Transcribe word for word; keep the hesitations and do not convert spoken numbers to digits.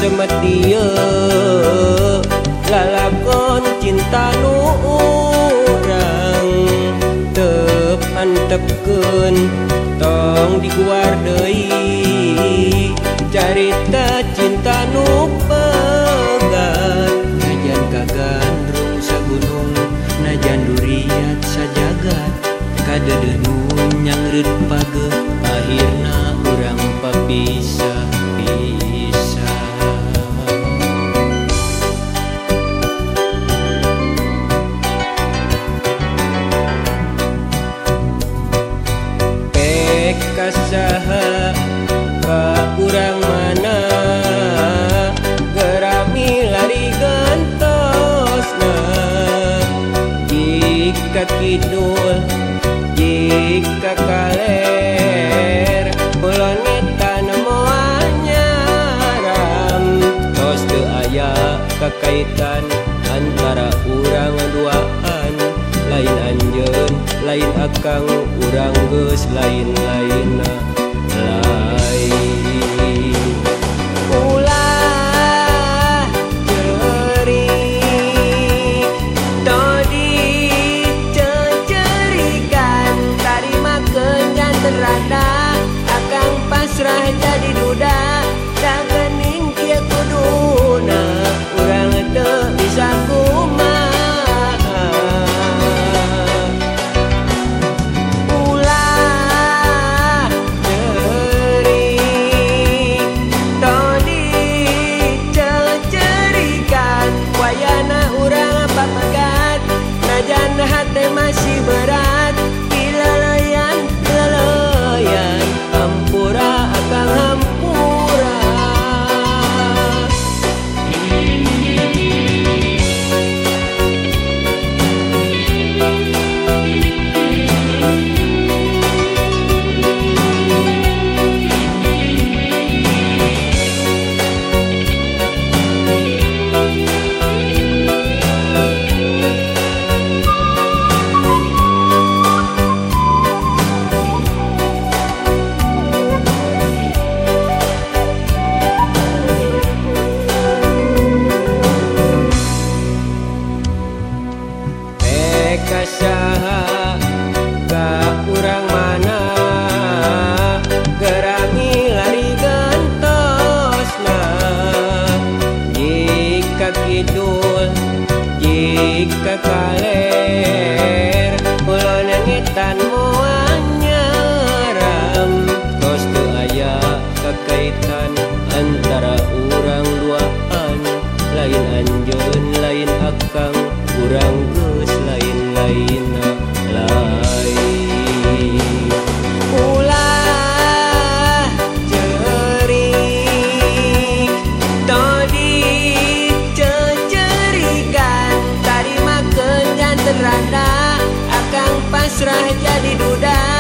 semetia lalakon cinta nu urang tep antepkeun tong diguar deui carita cinta nu pegat najan kagandrung sagunung najan duriat sajagat kadedeun nyangreut pageuh akhirna urang papisah pisah. Pek saha ka urang mana gerami lari gantosna jika kidul jika kaler ulun ngetan moal nyaram tos teu aya kakaitan antara urang duaan lain anjeun lain akang urang geus lain-lainna lain ulah ceurik todi cecerikan tarimakeun janten rada akang pasrah jadi duda da geuning kieu kuduna urang teu bisa kumaha. Hati masih berat ilalayan ilalayan hampura akan hampura. Kasaha ka urang mana gerami lari gantosna jika kidul jika kaler ulun ngetan moal nyaram tos teu aya kakaitan antara urang duaan lain anjeun lain akang urang geus lain-lainna lain ulah ceurik todi cecerikan tarimakeun janten rada akang pasrah jadi duda